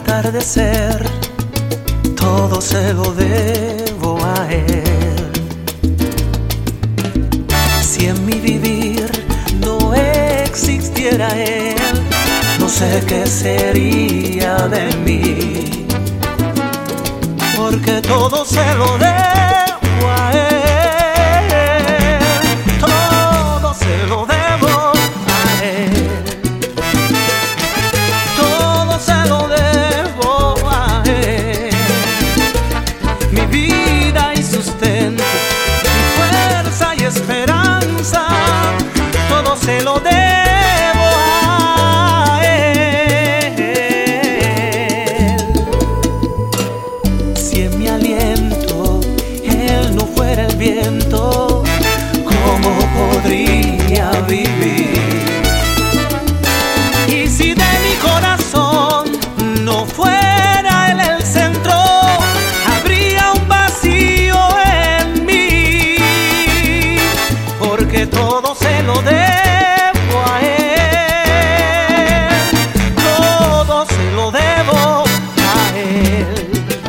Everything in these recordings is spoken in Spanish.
atardecer, todo se lo debo a él. Si en mi vivir no existiera él, no sé qué sería de mí, porque todo se lo debo a él, todo se lo debo a él, todo se lo debo a él, mi vida y sustento, mi fuerza y esperanza, todo se lo debo a él. Si en mi aliento él no fuera el viento, ¿cómo podría vivir? Y si de mi corazón no fuera él el centro, habría un vacío en mí, porque todo se lo debo a él, todo se lo debo a él,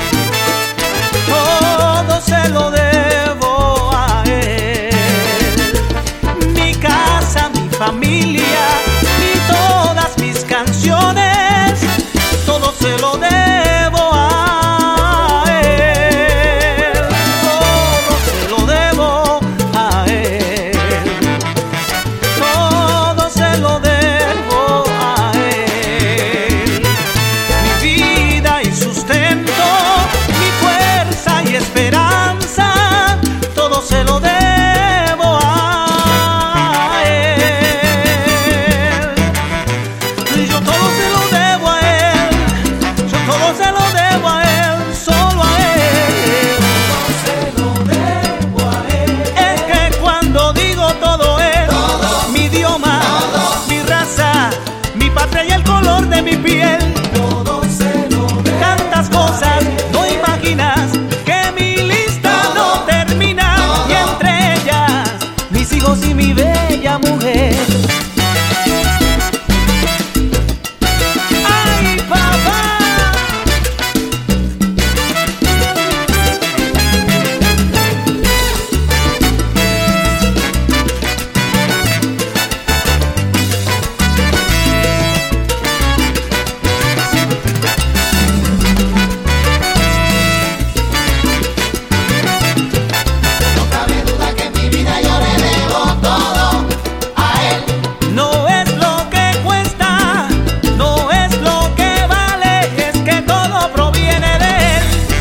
todo se lo debo a él, mi casa, mi familia y todas mis canciones, todo se lo debo a él, todo se lo debo a él, todo se lo debo a él, mi vida y sustento, mi fuerza y esperanza, todo se lo debo a él. Yo todo se lo debo a él, yo todo se lo debo a él, solo a él. Todo se lo debo a él. Es que cuando digo todo él, mi idioma, mi raza, mi patria y el color de mi piel, todo se lo debo. Tantas cosas no imaginas que mi lista no termina, y entre ellas mis hijos y mi bella mujer. ¡Ay, papá! No cabe duda que en mi vida yo le debo todo a él. No es lo que cuesta, no es lo que vale, es que todo proviene de él.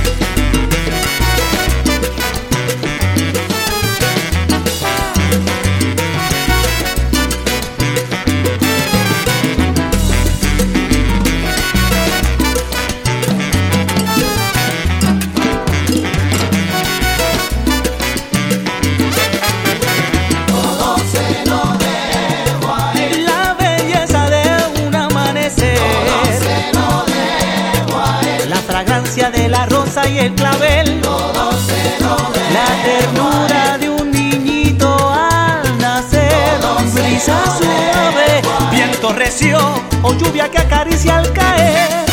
Todo se lo debo a él. La belleza de un amanecer, Todo se lo debo a él. la fragancia de la rosa y el clavel, Todo se lo debo. la ternura de un niñito al nacer, brisa suave, viento recio o lluvia que acaricia al caer.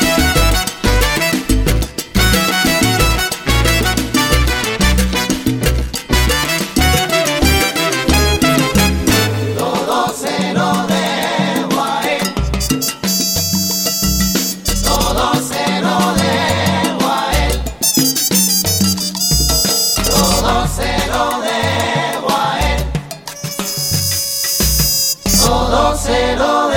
Todo se lo debo a él. Todo se lo debo a él. Todo se lo debo a él. Todo se lo